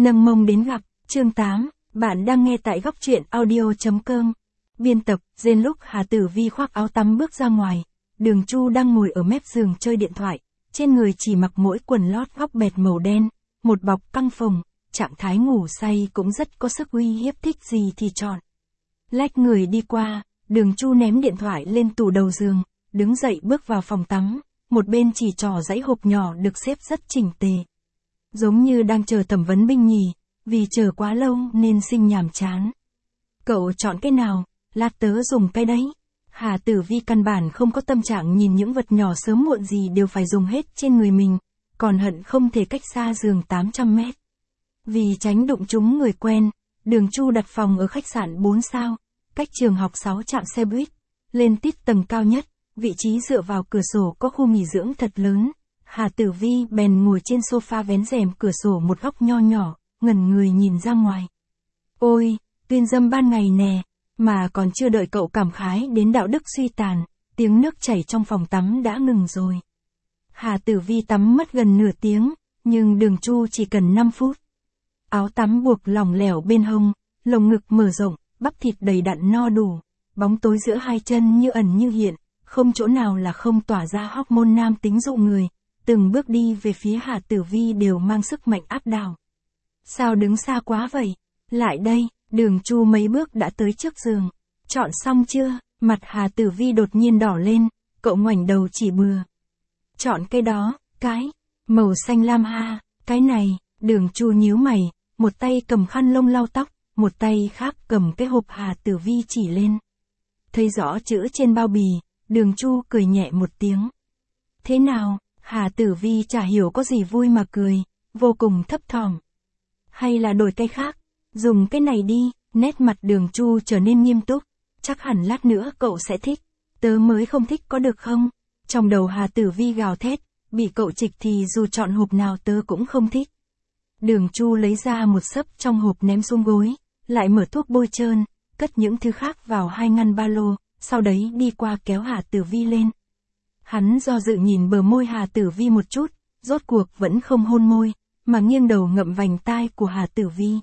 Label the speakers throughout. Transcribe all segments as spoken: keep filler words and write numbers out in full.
Speaker 1: Nâng mông đến gặp, chương tám, bạn đang nghe tại góc truyện audio.com. Biên tập, Dên lúc Hà Tử Vi khoác áo tắm bước ra ngoài, Đường Chu đang ngồi ở mép giường chơi điện thoại, trên người chỉ mặc mỗi quần lót góc bẹt màu đen, một bọc căng phồng, trạng thái ngủ say cũng rất có sức uy hiếp, thích gì thì chọn. Lách người đi qua, Đường Chu ném điện thoại lên tủ đầu giường, đứng dậy bước vào phòng tắm, một bên chỉ trỏ dãy hộp nhỏ được xếp rất chỉnh tề. Giống như đang chờ thẩm vấn binh nhì, vì chờ quá lâu nên sinh nhàm chán. Cậu chọn cái nào, lát tớ dùng cái đấy. Hà Tử Vi căn bản không có tâm trạng nhìn những vật nhỏ sớm muộn gì đều phải dùng hết trên người mình, còn hận không thể cách xa giường tám trăm mét. Vì tránh đụng trúng người quen, Đường Chu đặt phòng ở khách sạn bốn sao, cách trường học sáu trạm xe buýt, lên tít tầng cao nhất, vị trí dựa vào cửa sổ có khu nghỉ dưỡng thật lớn. Hà Tử Vi bèn ngồi trên sofa vén rèm cửa sổ một góc nho nhỏ, ngẩn người nhìn ra ngoài. Ôi, tuyên dâm ban ngày nè, mà còn chưa đợi cậu cảm khái đến đạo đức suy tàn, tiếng nước chảy trong phòng tắm đã ngừng rồi. Hà Tử Vi tắm mất gần nửa tiếng, nhưng Đường Chu chỉ cần năm phút. Áo tắm buộc lỏng lẻo bên hông, lồng ngực mở rộng, bắp thịt đầy đặn no đủ, bóng tối giữa hai chân như ẩn như hiện, không chỗ nào là không tỏa ra hormone nam tính dụ người. Từng bước đi về phía Hà Tử Vi đều mang sức mạnh áp đảo. Sao đứng xa quá vậy? Lại đây, Đường Chu mấy bước đã tới trước giường. Chọn xong chưa? Mặt Hà Tử Vi đột nhiên đỏ lên, cậu ngoảnh đầu chỉ bừa. Chọn cái đó, cái, màu xanh lam ha, cái này, Đường Chu nhíu mày, một tay cầm khăn lông lau tóc, một tay khác cầm cái hộp Hà Tử Vi chỉ lên. Thấy rõ chữ trên bao bì, Đường Chu cười nhẹ một tiếng. Thế nào? Hà Tử Vi chả hiểu có gì vui mà cười, vô cùng thấp thỏm. Hay là đổi cái khác, dùng cái này đi, nét mặt Đường Chu trở nên nghiêm túc, chắc hẳn lát nữa cậu sẽ thích, tớ mới không thích có được không? Trong đầu Hà Tử Vi gào thét, bị cậu trịch thì dù chọn hộp nào tớ cũng không thích. Đường Chu lấy ra một xấp trong hộp ném xuống gối, lại mở thuốc bôi trơn, cất những thứ khác vào hai ngăn ba lô, sau đấy đi qua kéo Hà Tử Vi lên. Hắn do dự nhìn bờ môi Hà Tử Vi một chút, rốt cuộc vẫn không hôn môi, mà nghiêng đầu ngậm vành tai của Hà Tử Vi.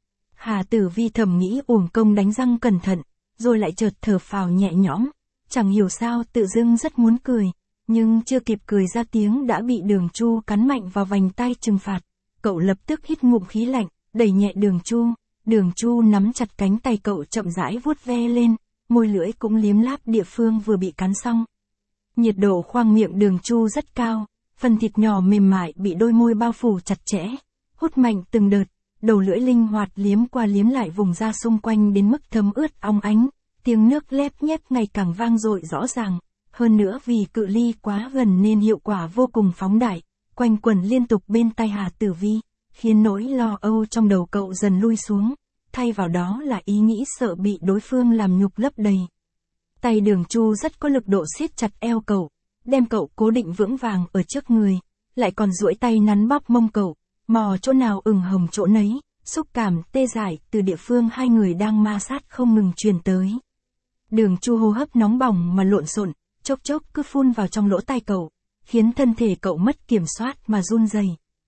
Speaker 1: Hà Tử Vi thầm nghĩ uổng công đánh răng cẩn thận, rồi lại chợt thở phào nhẹ nhõm, chẳng hiểu sao tự dưng rất muốn cười, nhưng chưa kịp cười ra tiếng đã bị Đường Chu cắn mạnh vào vành tai trừng phạt. Cậu lập tức hít ngụm khí lạnh, đẩy nhẹ Đường Chu, Đường Chu nắm chặt cánh tay cậu chậm rãi vuốt ve lên, môi lưỡi cũng liếm láp địa phương vừa bị cắn xong. Nhiệt độ khoang miệng Đường Chu rất cao, phần thịt nhỏ mềm mại bị đôi môi bao phủ chặt chẽ, hút mạnh từng đợt, đầu lưỡi linh hoạt liếm qua liếm lại vùng da xung quanh đến mức thấm ướt óng ánh, tiếng nước lép nhép ngày càng vang dội rõ ràng, hơn nữa vì cự ly quá gần nên hiệu quả vô cùng phóng đại, quanh quẩn liên tục bên tai Hà Tử Vi, khiến nỗi lo âu trong đầu cậu dần lui xuống, thay vào đó là ý nghĩ sợ bị đối phương làm nhục lấp đầy. Tay Đường Chu rất có lực độ siết chặt eo cậu, đem cậu cố định vững vàng ở trước người, lại còn duỗi tay nắn bóp mông cậu, mò chỗ nào ửng hồng chỗ nấy, xúc cảm tê dại từ địa phương hai người đang ma sát không ngừng truyền tới. Đường Chu hô hấp nóng bỏng mà lộn xộn, chốc chốc cứ phun vào trong lỗ tai cậu, khiến thân thể cậu mất kiểm soát mà run rẩy.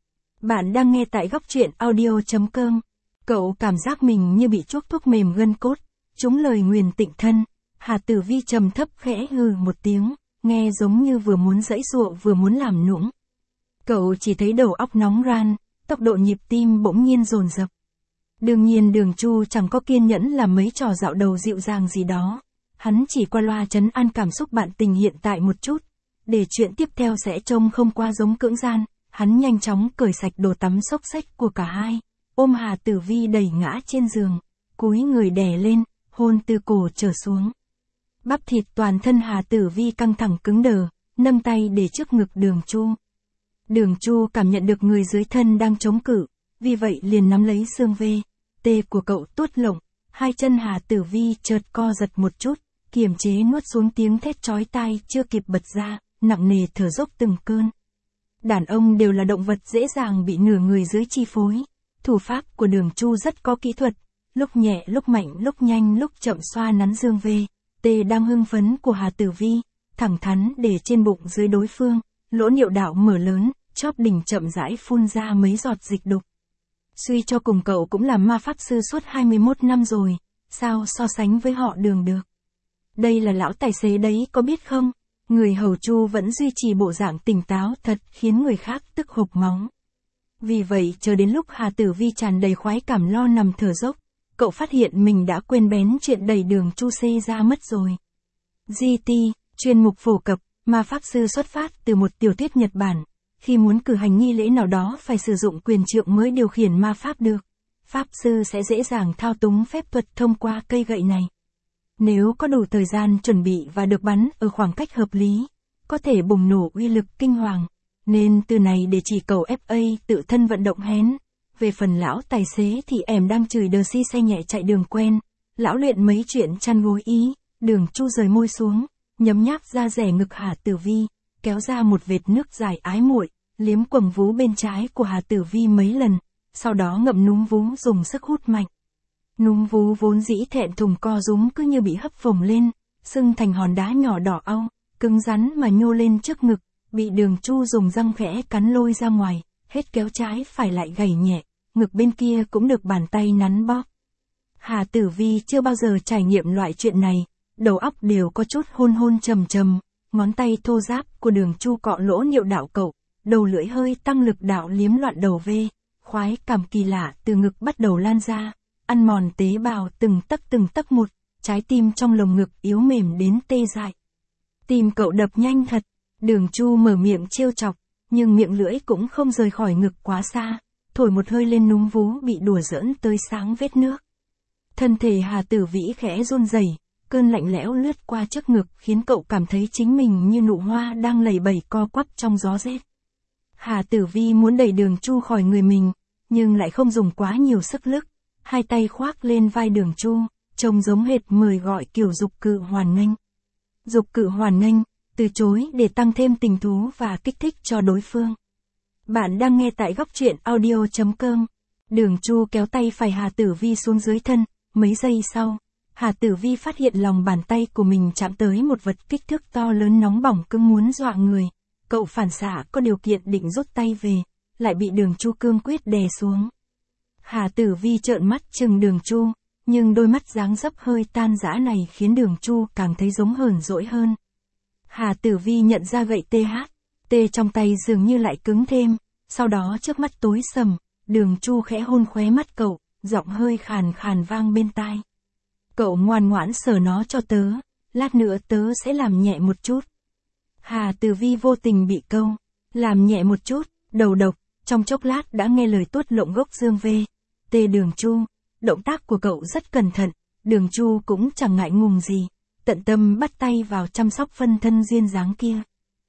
Speaker 1: Bạn đang nghe tại góc truyện audio.com. Cậu cảm giác mình như bị chuốc thuốc mềm gân cốt, trúng lời nguyền tịnh thân. Hà Tử Vi trầm thấp khẽ hừ một tiếng, nghe giống như vừa muốn giãy giụa vừa muốn làm nũng. Cậu chỉ thấy đầu óc nóng ran, tốc độ nhịp tim bỗng nhiên dồn dập. Đương nhiên Đường Chu chẳng có kiên nhẫn làm mấy trò dạo đầu dịu dàng gì đó. Hắn chỉ qua loa trấn an cảm xúc bạn tình hiện tại một chút, để chuyện tiếp theo sẽ trông không qua giống cưỡng gian. Hắn nhanh chóng cởi sạch đồ tắm xốc xách của cả hai, ôm Hà Tử Vi đẩy ngã trên giường, cúi người đè lên, hôn từ cổ trở xuống. Bắp thịt toàn thân Hà Tử Vi căng thẳng cứng đờ, nâng tay để trước ngực Đường Chu. Đường Chu cảm nhận được người dưới thân đang chống cự, vì vậy liền nắm lấy xương vê, tê của cậu tuốt lộng, hai chân Hà Tử Vi chợt co giật một chút, kiềm chế nuốt xuống tiếng thét chói tai chưa kịp bật ra, nặng nề thở dốc từng cơn. Đàn ông đều là động vật dễ dàng bị nửa người dưới chi phối, thủ pháp của Đường Chu rất có kỹ thuật, lúc nhẹ lúc mạnh lúc nhanh lúc chậm xoa nắn dương vê. Tê đang hưng phấn của Hà Tử Vi, thẳng thắn để trên bụng dưới đối phương, lỗ niệu đạo mở lớn, chóp đỉnh chậm rãi phun ra mấy giọt dịch đục. Suy cho cùng cậu cũng làm ma pháp sư suốt hai mươi mốt năm rồi, sao so sánh với họ Đường được. Đây là lão tài xế đấy có biết không? Người hầu Chu vẫn duy trì bộ dạng tỉnh táo thật khiến người khác tức hộc máu. Vì vậy chờ đến lúc Hà Tử Vi tràn đầy khoái cảm lo nằm thở dốc, cậu phát hiện mình đã quên bén chuyện đẩy Đường Chu xê ra mất rồi. giê tê, chuyên mục phổ cập, ma pháp sư xuất phát từ một tiểu thuyết Nhật Bản. Khi muốn cử hành nghi lễ nào đó phải sử dụng quyền trượng mới điều khiển ma pháp được. Pháp sư sẽ dễ dàng thao túng phép thuật thông qua cây gậy này. Nếu có đủ thời gian chuẩn bị và được bắn ở khoảng cách hợp lý, có thể bùng nổ uy lực kinh hoàng. Nên từ này để chỉ cầu ép a tự thân vận động hén. Về phần lão tài xế thì em đang chửi đờ si xe nhẹ chạy đường quen. Lão luyện mấy chuyện chăn gối ý, Đường Chu rời môi xuống, nhấm nháp ra rẻ ngực Hà Tử Vi, kéo ra một vệt nước dài ái muội, liếm quầng vú bên trái của Hà Tử Vi mấy lần, sau đó ngậm núm vú dùng sức hút mạnh. Núm vú vốn dĩ thẹn thùng co rúm cứ như bị hấp phồng lên, sưng thành hòn đá nhỏ đỏ au, cứng rắn mà nhô lên trước ngực, bị Đường Chu dùng răng khẽ cắn lôi ra ngoài, hết kéo trái phải lại gảy nhẹ, ngực bên kia cũng được bàn tay nắn bóp. Hà Tử Vi chưa bao giờ trải nghiệm loại chuyện này, đầu óc đều có chút hôn hôn trầm trầm, ngón tay thô ráp của Đường Chu cọ lỗ niệu đạo cậu, đầu lưỡi hơi tăng lực đạo liếm loạn đầu vê, khoái cảm kỳ lạ từ ngực bắt đầu lan ra, ăn mòn tế bào từng tấc từng tấc một, trái tim trong lồng ngực yếu mềm đến tê dại. Tim cậu đập nhanh thật, Đường Chu mở miệng trêu chọc, nhưng miệng lưỡi cũng không rời khỏi ngực quá xa, thổi một hơi lên núm vú bị đùa giỡn tới sáng vết nước. Thân thể Hà Tử Vĩ khẽ run rẩy, cơn lạnh lẽo lướt qua trước ngực khiến cậu cảm thấy chính mình như nụ hoa đang lầy bẩy co quắp trong gió rét. Hà Tử Vi muốn đẩy Đường Chu khỏi người mình, nhưng lại không dùng quá nhiều sức lực, hai tay khoác lên vai Đường Chu, trông giống hệt mời gọi kiểu dục cự hoàn nghênh. Dục cự hoàn nghênh, từ chối để tăng thêm tình thú và kích thích cho đối phương. Bạn đang nghe tại góc truyện audio chấm com. Đường Chu kéo tay phải Hà Tử Vi xuống dưới thân, mấy giây sau, Hà Tử Vi phát hiện lòng bàn tay của mình chạm tới một vật kích thước to lớn nóng bỏng cứng muốn dọa người. Cậu phản xạ có điều kiện định rút tay về, lại bị Đường Chu cương quyết đè xuống. Hà Tử Vi trợn mắt chừng Đường Chu, nhưng đôi mắt dáng dấp hơi tan rã này khiến Đường Chu càng thấy giống hờn dỗi hơn. Hà Tử Vi nhận ra gậy tê hát, tê trong tay dường như lại cứng thêm, sau đó trước mắt tối sầm, Đường Chu khẽ hôn khóe mắt cậu, giọng hơi khàn khàn vang bên tai. Cậu ngoan ngoãn sờ nó cho tớ, lát nữa tớ sẽ làm nhẹ một chút. Hà Tử Vi vô tình bị câu, làm nhẹ một chút, đầu độc, trong chốc lát đã nghe lời tuốt lộng gốc dương vê. Tê Đường Chu, động tác của cậu rất cẩn thận, Đường Chu cũng chẳng ngại ngùng gì, tận tâm bắt tay vào chăm sóc phân thân duyên dáng kia.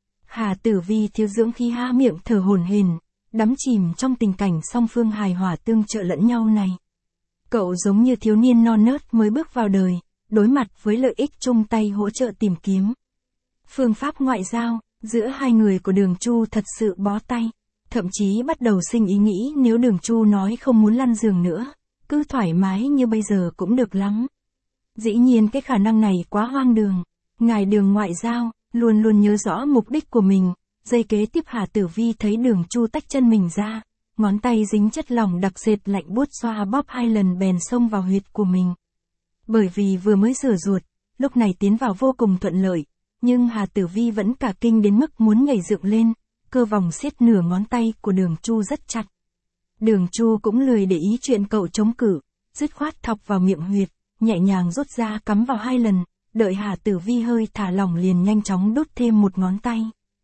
Speaker 1: Hà Tử Vi thiếu dưỡng khi há miệng thở hổn hển, đắm chìm trong tình cảnh song phương hài hòa tương trợ lẫn nhau này. Cậu giống như thiếu niên non nớt mới bước vào đời, đối mặt với lợi ích chung tay hỗ trợ tìm kiếm. Phương pháp ngoại giao, giữa hai người của Đường Chu thật sự bó tay, thậm chí bắt đầu sinh ý nghĩ nếu Đường Chu nói không muốn lăn giường nữa, cứ thoải mái như bây giờ cũng được lắm. Dĩ nhiên cái khả năng này quá hoang đường, ngài Đường ngoại giao, luôn luôn nhớ rõ mục đích của mình, giây kế tiếp Hà Tử Vi thấy Đường Chu tách chân mình ra, ngón tay dính chất lỏng đặc sệt lạnh buốt xoa bóp hai lần bèn xông vào huyệt của mình. Bởi vì vừa mới rửa ruột, lúc này tiến vào vô cùng thuận lợi, nhưng Hà Tử Vi vẫn cả kinh đến mức muốn nhảy dựng lên, cơ vòng siết nửa ngón tay của Đường Chu rất chặt. Đường Chu cũng lười để ý chuyện cậu chống cự, dứt khoát thọc vào miệng huyệt, nhẹ nhàng rút ra cắm vào hai lần, đợi Hà Tử Vi hơi thả lỏng liền nhanh chóng đút thêm một ngón tay.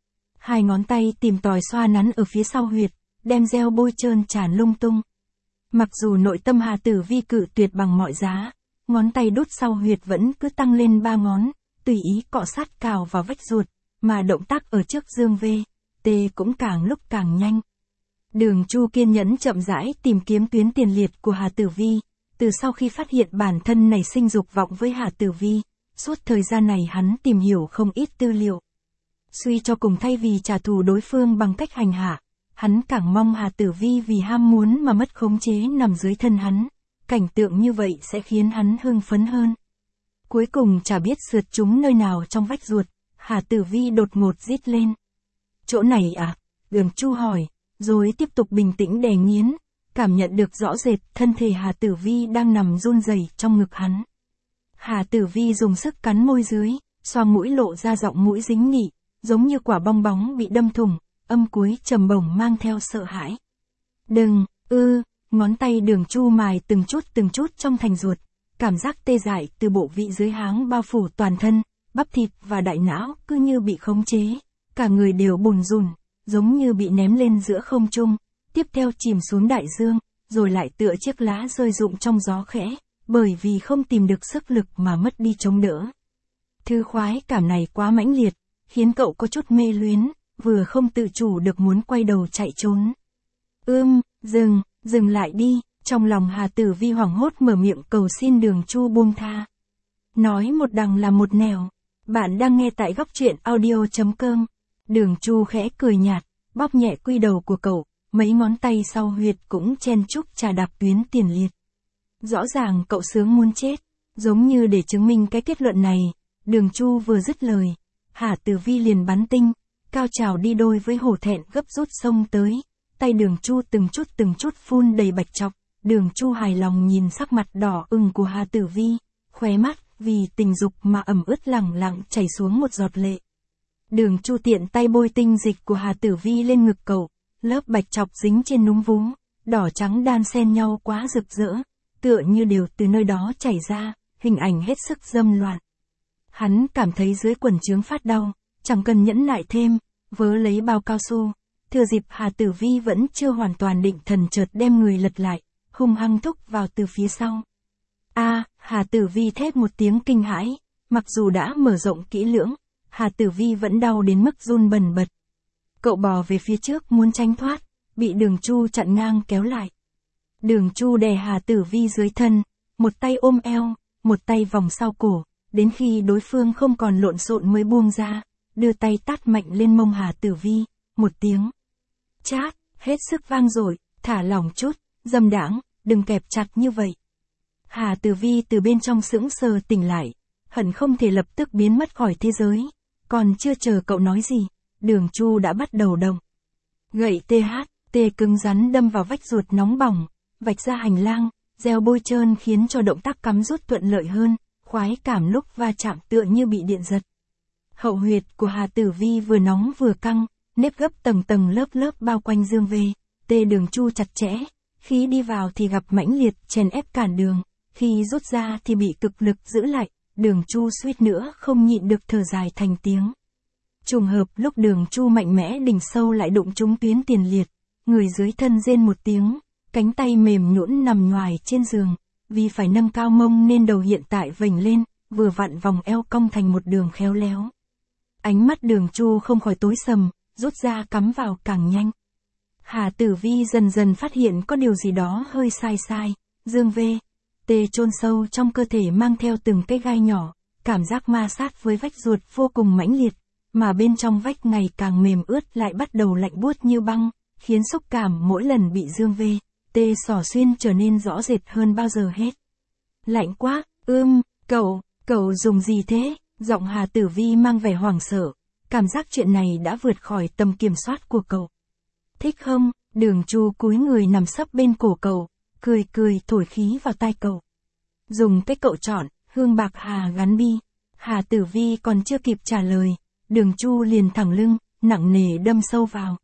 Speaker 1: Hai ngón tay tìm tòi xoa nắn ở phía sau huyệt, đem gel bôi trơn tràn lung tung. Mặc dù nội tâm Hà Tử Vi cự tuyệt bằng mọi giá, ngón tay đút sau huyệt vẫn cứ tăng lên ba ngón, tùy ý cọ sát cào vào vách ruột, mà động tác ở trước dương vê, tê cũng càng lúc càng nhanh. Đường Chu kiên nhẫn chậm rãi tìm kiếm tuyến tiền liệt của Hà Tử Vi, từ sau khi phát hiện bản thân nảy sinh dục vọng với Hà Tử Vi, suốt thời gian này hắn tìm hiểu không ít tư liệu. Suy cho cùng thay vì trả thù đối phương bằng cách hành hạ, hắn càng mong Hà Tử Vi vì ham muốn mà mất khống chế nằm dưới thân hắn, cảnh tượng như vậy sẽ khiến hắn hưng phấn hơn. Cuối cùng chả biết sượt trúng nơi nào trong vách ruột, Hà Tử Vi đột ngột rít lên. Chỗ này à? Đường Chu hỏi, rồi tiếp tục bình tĩnh đè nghiến, cảm nhận được rõ rệt thân thể Hà Tử Vi đang nằm run rẩy trong ngực hắn. Hà Tử Vi dùng sức cắn môi dưới, xoa mũi lộ ra giọng mũi dính nghị, giống như quả bong bóng bị đâm thủng, âm cuối trầm bổng mang theo sợ hãi. Đừng, ư, ngón tay Đường Chu mài từng chút từng chút trong thành ruột, cảm giác tê dại từ bộ vị dưới háng bao phủ toàn thân, bắp thịt và đại não cứ như bị khống chế, cả người đều bùn rùn, giống như bị ném lên giữa không trung, tiếp theo chìm xuống đại dương, rồi lại tựa chiếc lá rơi rụng trong gió khẽ, bởi vì không tìm được sức lực mà mất đi chống đỡ. Thứ khoái cảm này quá mãnh liệt, khiến cậu có chút mê luyến, vừa không tự chủ được muốn quay đầu chạy trốn. Ưm, dừng, dừng lại đi, trong lòng Hà Tử Vi hoảng hốt mở miệng cầu xin Đường Chu buông tha. Nói một đằng là một nẻo, bạn đang nghe tại góc truyện audio.com. Đường Chu khẽ cười nhạt, bóp nhẹ quy đầu của cậu, mấy ngón tay sau huyệt cũng chen chúc trà đạp tuyến tiền liệt. Rõ ràng cậu sướng muốn chết, giống như để chứng minh cái kết luận này, Đường Chu vừa dứt lời, Hà Tử Vi liền bắn tinh, cao trào đi đôi với hổ thẹn gấp rút xông tới, tay Đường Chu từng chút từng chút phun đầy bạch trọc, Đường Chu hài lòng nhìn sắc mặt đỏ ửng của Hà Tử Vi, khóe mắt vì tình dục mà ẩm ướt lẳng lặng chảy xuống một giọt lệ. Đường Chu tiện tay bôi tinh dịch của Hà Tử Vi lên ngực cậu, lớp bạch trọc dính trên núm vú, đỏ trắng đan xen nhau quá rực rỡ, tựa như đều từ nơi đó chảy ra, hình ảnh hết sức dâm loạn. Hắn cảm thấy dưới quần trướng phát đau, chẳng cần nhẫn nại thêm, vớ lấy bao cao su, thừa dịp Hà Tử Vi vẫn chưa hoàn toàn định thần chợt đem người lật lại, hung hăng thúc vào từ phía sau. A, Hà Tử Vi thét một tiếng kinh hãi, mặc dù đã mở rộng kỹ lưỡng, Hà Tử Vi vẫn đau đến mức run bần bật. Cậu bò về phía trước muốn tránh thoát, bị Đường Chu chặn ngang kéo lại. Đường Chu đè Hà Tử Vi dưới thân, một tay ôm eo, một tay vòng sau cổ, đến khi đối phương không còn lộn xộn mới buông ra, đưa tay tát mạnh lên mông Hà Tử Vi, một tiếng. Chát, hết sức vang dội, thả lỏng chút, dâm đãng, đừng kẹp chặt như vậy. Hà Tử Vi từ bên trong sững sờ tỉnh lại, hận không thể lập tức biến mất khỏi thế giới, còn chưa chờ cậu nói gì, Đường Chu đã bắt đầu động. Gậy tê hát, tê cứng rắn đâm vào vách ruột nóng bỏng, vạch ra hành lang, gieo bôi trơn khiến cho động tác cắm rút thuận lợi hơn, khoái cảm lúc va chạm tựa như bị điện giật. Hậu huyệt của Hà Tử Vi vừa nóng vừa căng, nếp gấp tầng tầng lớp lớp bao quanh dương về, tê Đường Chu chặt chẽ, khi đi vào thì gặp mãnh liệt chèn ép cản đường, khi rút ra thì bị cực lực giữ lại, Đường Chu suýt nữa không nhịn được thở dài thành tiếng. Trùng hợp lúc Đường Chu mạnh mẽ đỉnh sâu lại đụng trúng tuyến tiền liệt, người dưới thân rên một tiếng, cánh tay mềm nhũn nằm nhoài trên giường, vì phải nâng cao mông nên đầu hiện tại vểnh lên, vừa vặn vòng eo cong thành một đường khéo léo. Ánh mắt Đường Chu không khỏi tối sầm, rút ra cắm vào càng nhanh. Hà Tử Vi dần dần phát hiện có điều gì đó hơi sai sai, dương vê, tê chôn sâu trong cơ thể mang theo từng cái gai nhỏ, cảm giác ma sát với vách ruột vô cùng mãnh liệt, mà bên trong vách ngày càng mềm ướt lại bắt đầu lạnh buốt như băng, khiến xúc cảm mỗi lần bị dương vê, tê xỏ xuyên trở nên rõ rệt hơn bao giờ hết. Lạnh quá, ưm, cậu, cậu dùng gì thế? Giọng Hà Tử Vi mang vẻ hoảng sợ, cảm giác chuyện này đã vượt khỏi tầm kiểm soát của cậu. Thích không? Đường Chu cúi người nằm sấp bên cổ cậu, cười cười thổi khí vào tai cậu. Dùng cái cậu chọn, hương bạc hà gắn bi. Hà Tử Vi còn chưa kịp trả lời, Đường Chu liền thẳng lưng, nặng nề đâm sâu vào.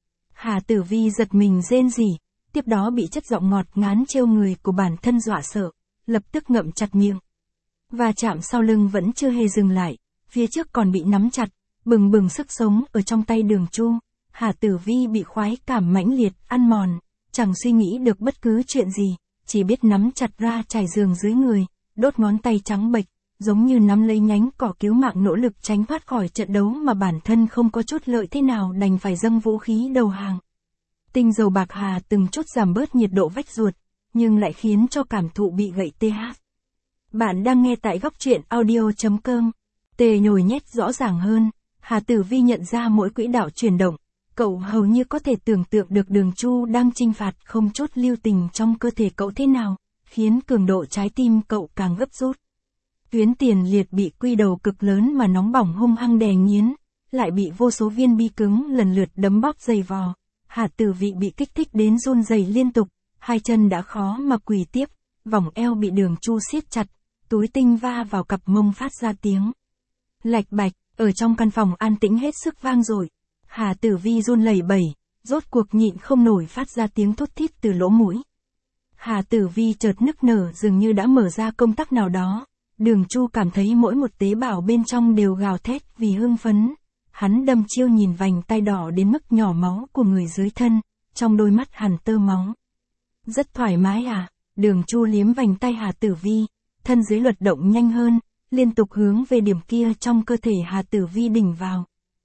Speaker 1: Hà Tử Vi giật mình rên rỉ, tiếp đó bị chất giọng ngọt ngán trêu người của bản thân dọa sợ, lập tức ngậm chặt miệng. Và chạm sau lưng vẫn chưa hề dừng lại, phía trước còn bị nắm chặt, bừng bừng sức sống ở trong tay Đường Chu. Hà Tử Vi bị khoái cảm mãnh liệt, ăn mòn, chẳng suy nghĩ được bất cứ chuyện gì, chỉ biết nắm chặt ra trải giường dưới người, đốt ngón tay trắng bệch, giống như nắm lấy nhánh cỏ cứu mạng nỗ lực tránh thoát khỏi trận đấu mà bản thân không có chút lợi thế nào đành phải dâng vũ khí đầu hàng. Tinh dầu bạc hà từng chút giảm bớt nhiệt độ vách ruột, nhưng lại khiến cho cảm thụ bị gậy tê hát. Bạn đang nghe tại góc truyện audio.com. Tê nhồi nhét rõ ràng hơn, Hà Tử Vi nhận ra mỗi quỹ đạo chuyển động, cậu hầu như có thể tưởng tượng được Đường Chu đang chinh phạt không chút lưu tình trong cơ thể cậu thế nào, khiến cường độ trái tim cậu càng gấp rút. Tuyến tiền liệt bị quy đầu cực lớn mà nóng bỏng hung hăng đè nghiến, lại bị vô số viên bi cứng lần lượt đấm bóp dày vò. Hà Tử Vi bị kích thích đến run rẩy liên tục, Hai chân đã khó mà quỳ tiếp, vòng eo bị Đường Chu siết chặt, túi tinh va vào cặp mông phát ra tiếng lạch bạch, ở trong căn phòng an tĩnh hết sức vang dội. Hà Tử Vi run lẩy bẩy, rốt cuộc nhịn không nổi phát ra tiếng thút thít từ lỗ mũi. Hà Tử Vi chợt nức nở dường như đã mở ra công tắc nào đó. Đường Chu cảm thấy mỗi một tế bào bên trong đều gào thét vì hưng phấn. Hắn đâm chiêu nhìn vành tay đỏ đến mức nhỏ máu của người dưới thân, trong đôi mắt hằn tơ máu. Rất thoải mái à? Đường Chu liếm vành tay Hà Tử Vi, thân dưới luật động nhanh hơn, liên tục hướng về điểm kia trong cơ thể Hà Tử Vi đỉnh vào.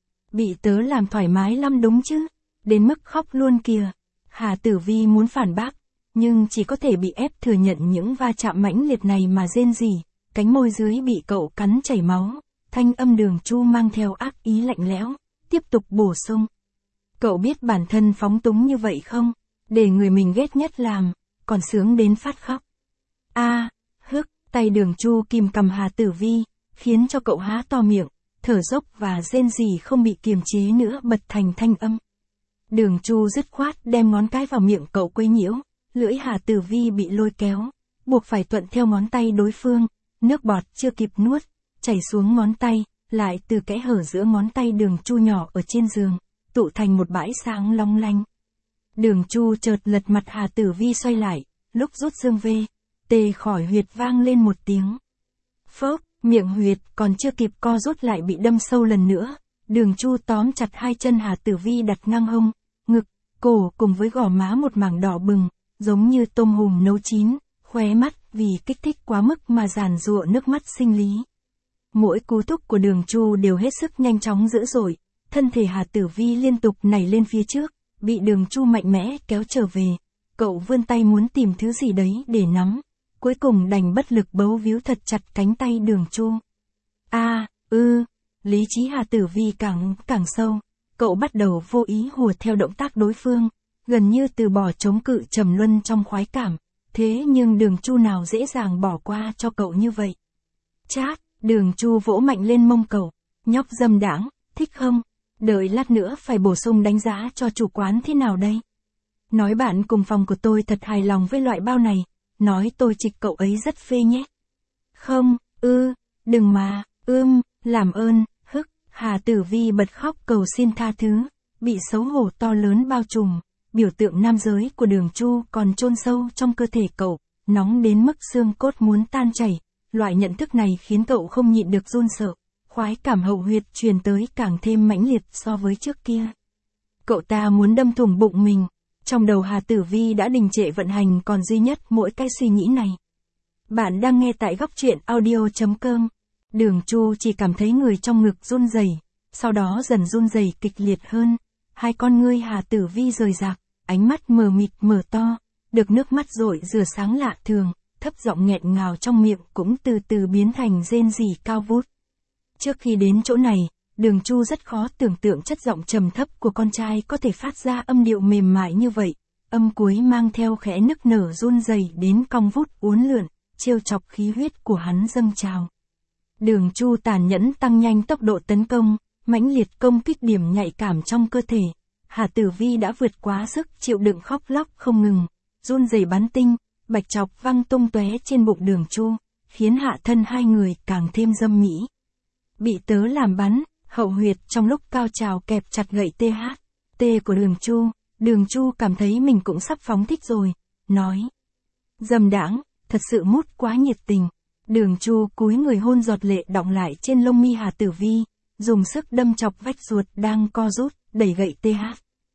Speaker 1: Bị tớ làm thoải mái lắm đúng chứ? Đến mức khóc luôn kìa. Hà Tử Vi muốn phản bác, nhưng chỉ có thể bị ép thừa nhận những va chạm mãnh liệt này mà rên rỉ, cánh môi dưới bị cậu cắn chảy máu, thanh âm Đường Chu mang theo ác ý lạnh lẽo, tiếp tục bổ sung. Cậu biết bản thân phóng túng như vậy không? Để người mình ghét nhất làm, còn sướng đến phát khóc. A, à, hức, tay Đường Chu kìm cầm Hà Tử Vi, khiến cho cậu há to miệng, thở dốc và rên rỉ không bị kiềm chế nữa bật thành thanh âm. Đường Chu dứt khoát đem ngón cái vào miệng cậu quấy nhiễu, lưỡi Hà Tử Vi bị lôi kéo, buộc phải thuận theo ngón tay đối phương, nước bọt chưa kịp nuốt, chảy xuống ngón tay, lại từ kẽ hở giữa ngón tay Đường Chu nhỏ ở trên giường, tụ thành một bãi sáng long lanh. Đường Chu chợt lật mặt Hà Tử Vi xoay lại, lúc rút xương về, tê khỏi huyệt vang lên một tiếng. Phốc, miệng huyệt còn chưa kịp co rút lại bị đâm sâu lần nữa. Đường Chu tóm chặt hai chân Hà Tử Vi đặt ngang hông, ngực, cổ cùng với gò má một mảng đỏ bừng, giống như tôm hùm nấu chín, khóe mắt vì kích thích quá mức mà giàn giụa nước mắt sinh lý. Mỗi cú thúc của Đường Chu đều hết sức nhanh chóng dữ dội, thân thể Hà Tử Vi liên tục nảy lên phía trước, bị Đường Chu mạnh mẽ kéo trở về. Cậu vươn tay muốn tìm thứ gì đấy để nắm, cuối cùng đành bất lực bấu víu thật chặt cánh tay Đường Chu. A, à, ư, lý trí Hà Tử Vi càng càng sâu, cậu bắt đầu vô ý hùa theo động tác đối phương, gần như từ bỏ chống cự trầm luân trong khoái cảm, thế nhưng Đường Chu nào dễ dàng bỏ qua cho cậu như vậy. Chát, Đường Chu vỗ mạnh lên mông cậu, nhóc dâm đãng, thích không? Đợi lát nữa phải bổ sung đánh giá cho chủ quán thế nào đây? Nói bạn cùng phòng của tôi thật hài lòng với loại bao này, nói tôi trịch cậu ấy rất phê nhé. Không, ư, đừng mà, ưm, làm ơn, hức, Hà Tử Vi bật khóc cầu xin tha thứ, bị xấu hổ to lớn bao trùm, biểu tượng nam giới của Đường Chu còn chôn sâu trong cơ thể cậu, nóng đến mức xương cốt muốn tan chảy, loại nhận thức này khiến cậu không nhịn được run sợ, khoái cảm hậu huyệt truyền tới càng thêm mãnh liệt so với trước kia. Cậu ta muốn đâm thủng bụng mình. Trong đầu Hà Tử Vi đã đình trệ vận hành còn duy nhất mỗi cái suy nghĩ này. Bạn đang nghe tại góc truyện audio chấm com. Đường Chu chỉ cảm thấy người trong ngực run rẩy, sau đó dần run rẩy kịch liệt hơn. Hai con ngươi Hà Tử Vi rời rạc, ánh mắt mờ mịt mở to, được nước mắt rội rửa sáng lạ thường, thấp giọng nghẹn ngào trong miệng cũng từ từ biến thành rên rỉ cao vút. Trước khi đến chỗ này, Đường Chu rất khó tưởng tượng chất giọng trầm thấp của con trai có thể phát ra âm điệu mềm mại như vậy, âm cuối mang theo khẽ nức nở run rẩy đến cong vút uốn lượn, trêu chọc khí huyết của hắn dâng trào. Đường Chu tàn nhẫn tăng nhanh tốc độ tấn công, mãnh liệt công kích điểm nhạy cảm trong cơ thể. Hà Tử Vi đã vượt quá sức chịu đựng khóc lóc không ngừng, run rẩy bắn tinh, bạch chọc văng tung tóe trên bụng Đường Chu, khiến hạ thân hai người càng thêm dâm mỹ. Bị tớ làm bắn, hậu huyệt trong lúc cao trào kẹp chặt gậy tê hát, tê của Đường Chu, Đường Chu cảm thấy mình cũng sắp phóng thích rồi, nói. Dâm đãng, thật sự mút quá nhiệt tình. Đường Chu cúi người hôn giọt lệ đọng lại trên lông mi Hà Tử Vi, dùng sức đâm chọc vách ruột đang co rút, đẩy gậy tê hát.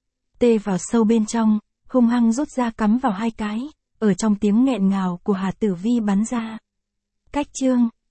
Speaker 1: Tê vào sâu bên trong, hung hăng rút ra cắm vào hai cái, ở trong tiếng nghẹn ngào của Hà Tử Vi bắn ra. Cách chương